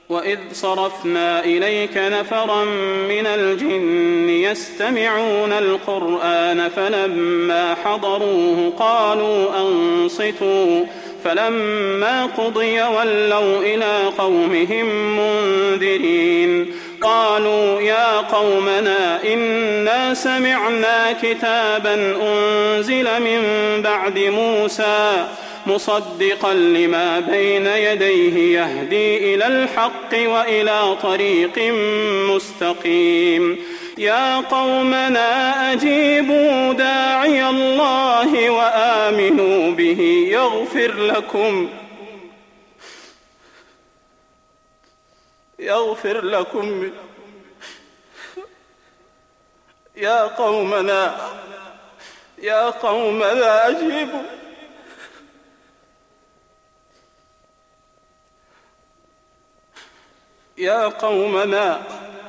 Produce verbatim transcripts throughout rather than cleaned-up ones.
وإذ صرفنا إليك نفرا من الجن يستمعون القرآن فلما حضروه قالوا أنصتوا فلما قضي ولوا إلى قومهم منذرين قالوا يا قومنا إنا سمعنا كتابا أنزل من بعد موسى مصدقا لما بين يديه يهدي إلى الحق وإلى طريق مستقيم يا قومنا أجيبوا داعي الله وآمنوا به يغفر لكم يغفر لكم يا قومنا يا قومنا أجيبوا يا قومنا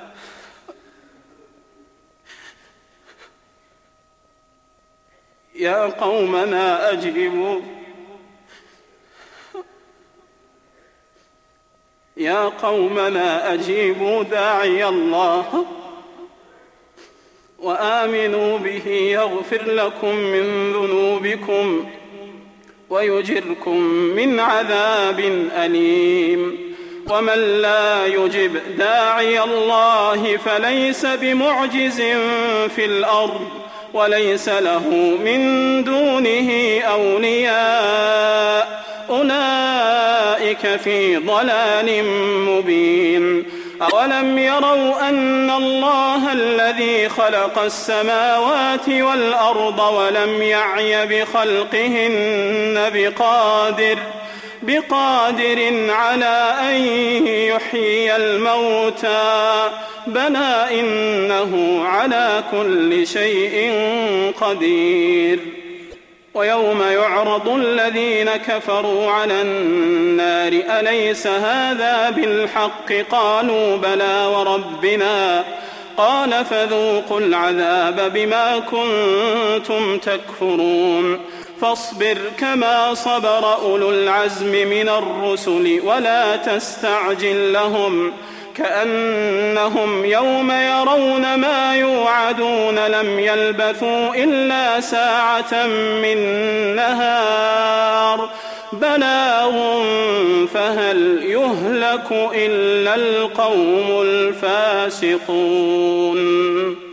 يا قومنا أجيبوا يا قومنا أجيبوا داعي الله وآمنوا به يغفر لكم من ذنوبكم ويجركم من عذاب أليم ومن لا يجب داعي الله فليس بمعجز في الأرض وليس له من دونه أولياء أولئك في ضلال مبين أولم يروا أن الله الذي خلق السماوات والأرض ولم يعي بخلقهن بقادر بقادر على أن يحيي الموتى بلى إنه على كل شيء قدير ويوم يعرض الذين كفروا على النار أليس هذا بالحق قالوا بلى وربنا قال فذوقوا العذاب بما كنتم تكفرون فاصبر كما صبر أولو العزم من الرسل ولا تستعجل لهم كأنهم يوم يرون ما يوعدون لم يلبثوا إلا ساعة من نهار بلاغ فهل يهلك إلا القوم الفاسقون.